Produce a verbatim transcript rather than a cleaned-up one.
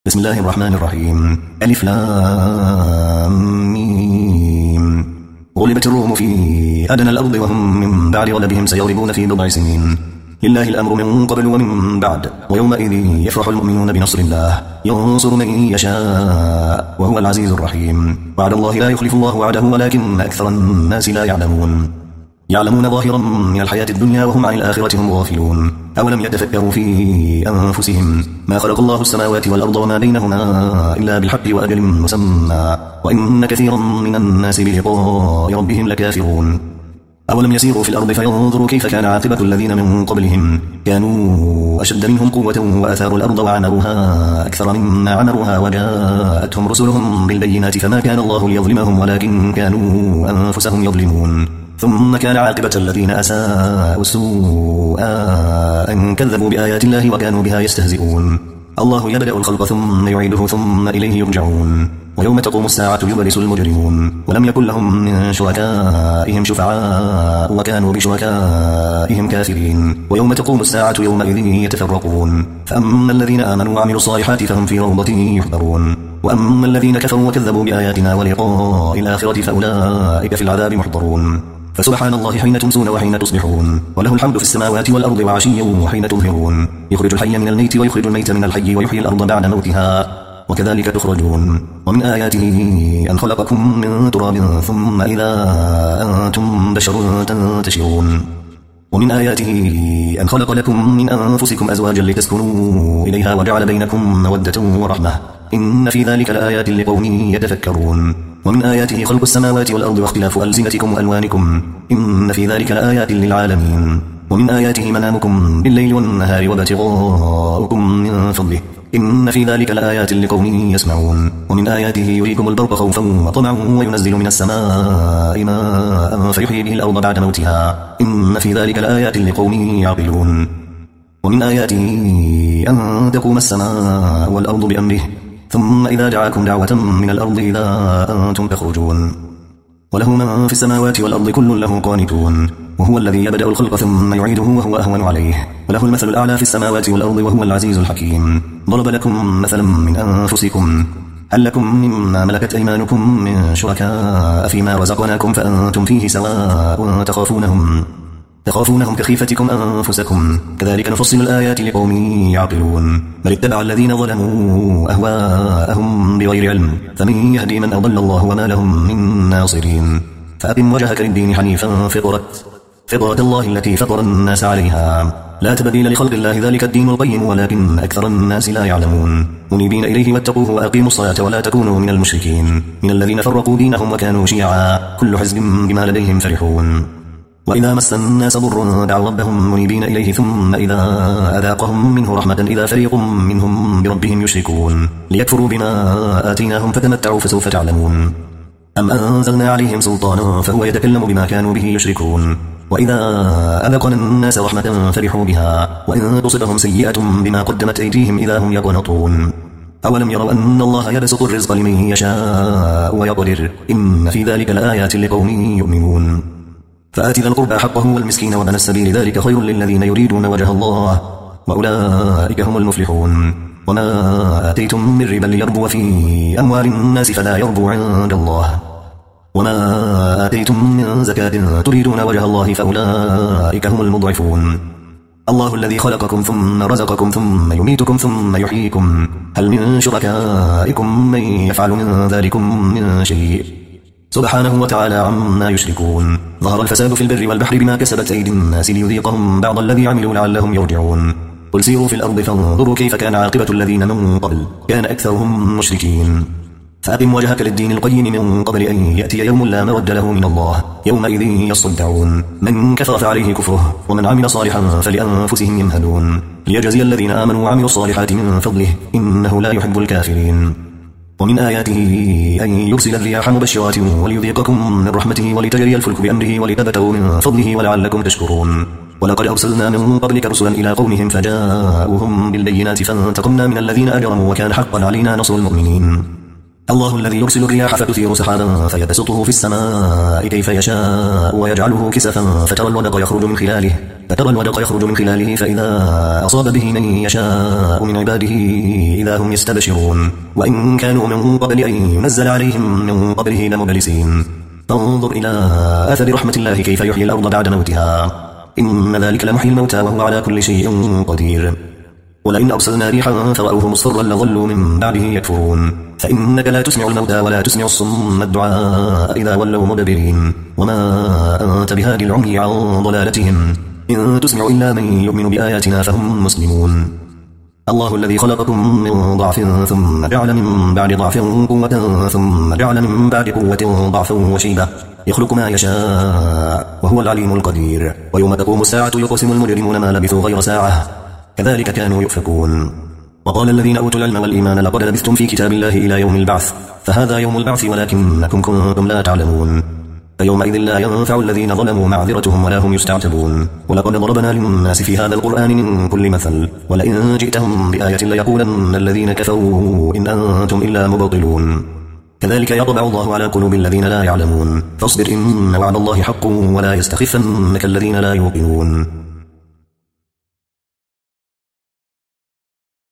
بسم الله الرحمن الرحيم. ألف لام ميم. غلبت الروم في أدنى الأرض وهم من بعد غلبهم سيغلبون في بضع سنين. لله الأمر من قبل ومن بعد، ويومئذ يفرح المؤمنون بنصر الله ينصر من يشاء وهو العزيز الرحيم. وعد الله لا يخلف الله وعده ولكن أكثر الناس لا يعلمون. يعلمون ظاهرا من الحياة الدنيا وهم عن الآخرة هم غافلون. أولم يتفكروا في أنفسهم ما خلق الله السماوات والأرض وما بينهما إلا بالحق وأجل مسمى وإن كثيرا من الناس بلقاء ربهم لكافرون. أولم يسيروا في الأرض فينظروا كيف كان عاقبة الذين من قبلهم كانوا أشد منهم قوة وأثاروا الأرض وعمروها أكثر مما عمروها وجاءتهم رسلهم بالبينات فما كان الله ليظلمهم ولكن كانوا أنفسهم يظلمون. ثم كان عاقبة الذين أساءوا السوء أن كذبوا بآيات الله وكانوا بها يستهزئون. الله يبدأ الخلق ثم يعيده ثم إليه يرجعون. ويوم تقوم الساعة يبلس المجرمون ولم يكن لهم من شركائهم شفعاء وكانوا بشركائهم كافرين. ويوم تقوم الساعة يومئذ يتفرقون، فأما الذين آمنوا وعملوا الصالحات فهم في روضة يحبرون، وأما الذين كفروا وكذبوا بآياتنا ولقاء الآخرة فأولئك في العذاب محضرون. فسبحان الله حين تمسون وحين تصبحون، وله الحمد في السماوات والأرض وعشيا وحين تظهرون. يخرج الحي من الميت ويخرج الميت من الحي ويحيي الأرض بعد موتها وكذلك تخرجون. ومن آياته أن خلقكم من تراب ثم إذا أنتم بشر تنتشرون. ومن آياته أن خلق لكم من أنفسكم أزواجا لتسكنوا إليها وجعل بينكم مودة ورحمة إن في ذلك لآيات لقوم يتفكرون. ومن آياته خلق السماوات والأرض واختلاف ألسنتكم وألوانكم إن في ذلك لآيات للعالمين. ومن آياته منامكم بالليل والنهار وابتغاؤكم من فضله إن في ذلك لآيات لقوم يسمعون. ومن آياته يريكم البرق خوفا وطمعا وينزل من السماء ماء فيحيي به الأرض بعد موتها إن في ذلك لآيات لقوم يعقلون. ومن آياته أن تقوم السماء والأرض بأمره ثم إذا دعاكم دعوة من الأرض إذا أنتم تخرجون. وله من في السماوات والأرض كل له قانتون، وهو الذي يبدأ الخلق ثم يعيده وهو أهون عليه، وله المثل الأعلى في السماوات والأرض وهو العزيز الحكيم. ضرب لكم مثلا من أنفسكم هل لكم مما ملكت أيمانكم من شركاء فيما رزقناكم فأنتم فيه سواء تخافونهم تخافونهم كخيفتكم أنفسكم كذلك نفصل الآيات لقوم يعقلون. بل اتبع الذين ظلموا أهواءهم بغير علم فمن يهدي من أضل الله وما لهم من ناصرين. فأقم وجهك للدين حنيفا فطرة فطرة الله التي فطر الناس عليها لا تبديل لخلق الله ذلك الدين القيم ولكن أكثر الناس لا يعلمون. منيبين إليه واتقوه وأقيموا الصلاة ولا تكونوا من المشركين من الذين فرقوا دينهم وكانوا شيعا كل حزب بما لديهم فرحون. وإذا مس الناس ضر دعوا ربهم منيبين إليه ثم إذا أذاقهم منه رحمة إذا فريق منهم بربهم يشركون ليكفروا بما آتيناهم فتمتعوا فسوف تعلمون. أم أنزلنا عليهم سلطانا فهو يتكلم بما كانوا به يشركون. وإذا أذقنا الناس رحمة فرحوا بها وإن تصبهم سيئة بما قدمت أيديهم إذا هم يقنطون. أولم يروا أن الله يبسط الرزق لمن يشاء ويقدر إن في ذلك لآيات لقوم يؤمنون. فآت ذا القربى حقه والمسكين وابن السبيل ذلك خير للذين يريدون وجه الله وأولئك هم المفلحون. وما آتيتم من ربا ليربو في أموال الناس فلا يربو عند الله وما آتيتم من زكاة تريدون وجه الله فأولئك هم المضعفون. الله الذي خلقكم ثم رزقكم ثم يميتكم ثم يحييكم هل من شركائكم من يفعل من ذلكم من شيء سبحانه وتعالى عما يشركون. ظهر الفساد في البر والبحر بما كسبت أيدي الناس ليذيقهم بعض الذي عملوا لعلهم يرجعون. قل سيروا في الأرض فانظروا كيف كان عاقبة الذين من قبل كان أكثرهم مشركين. فأقم وجهك للدين القيم من قبل أن يأتي يوم لا مرد له من الله يومئذ يصدعون. من كفر فعليه كفره ومن عمل صالحا فلأنفسهم يمهدون ليجزي الذين آمنوا وعملوا الصالحات من فضله إنه لا يحب الكافرين. ومن آياته أن يرسل الرياح مبشرات وليذيقكم من رحمته ولتجري الفلك بأمره ولتبتغوا من فضله ولعلكم تشكرون. ولقد أرسلنا من قبلك رسلا إلى قومهم فجاءوهم بالبينات فانتقمنا من الذين أجرموا وكان حقا علينا نصر المؤمنين. الله الذي يرسل الرياح فتثير سحابا فيبسطه في السماء كيف يشاء ويجعله كسفا فترى الودق يخرج من خلاله فترى الودق يخرج من خلاله فإذا أصاب به من يشاء من عباده إذا هم يستبشرون وإن كانوا من قبل أن ينزل عليهم من قبله لمبلسين فانظر إلى آثر رحمة الله كيف يحيي الأرض بعد موتها إن ذلك لمحيي الموتى وهو على كل شيء قدير ولئن أرسلنا ريحا فرأوه مصفرا لظلوا من بعده يكفرون فإنك لا تسمع الموتى ولا تسمع الصم الدعاء إذا ولوا مدبرين وما أنت بهادي العمي عن ضلالتهم إن تسمع إلا من يؤمن بآياتنا فهم مسلمون الله الذي خلقكم من ضعف ثم جعل من بعد ضعف قوة ثم جعل من بعد قوة ضعفا وشيبة يخلق ما يشاء وهو العليم القدير ويوم تقوم الساعة يقسم المجرمون ما لبثوا غير ساعة كذلك كانوا يؤفكون وقال الذين أوتوا العلم والإيمان لقد لبثتم في كتاب الله إلى يوم البعث فهذا يوم البعث ولكنكم كنتم لا تعلمون فيومئذ لا ينفع الذين ظلموا معذرتهم ولا هم يستعتبون ولقد ضربنا للناس في هذا القرآن من كل مثل ولئن جئتهم بآية ليقولن الذين كفروا إن أنتم إلا مبطلون كذلك يطبع الله على قلوب الذين لا يعلمون فاصبر إن وعد الله حق ولا يستخفنك الذين لا يوقنون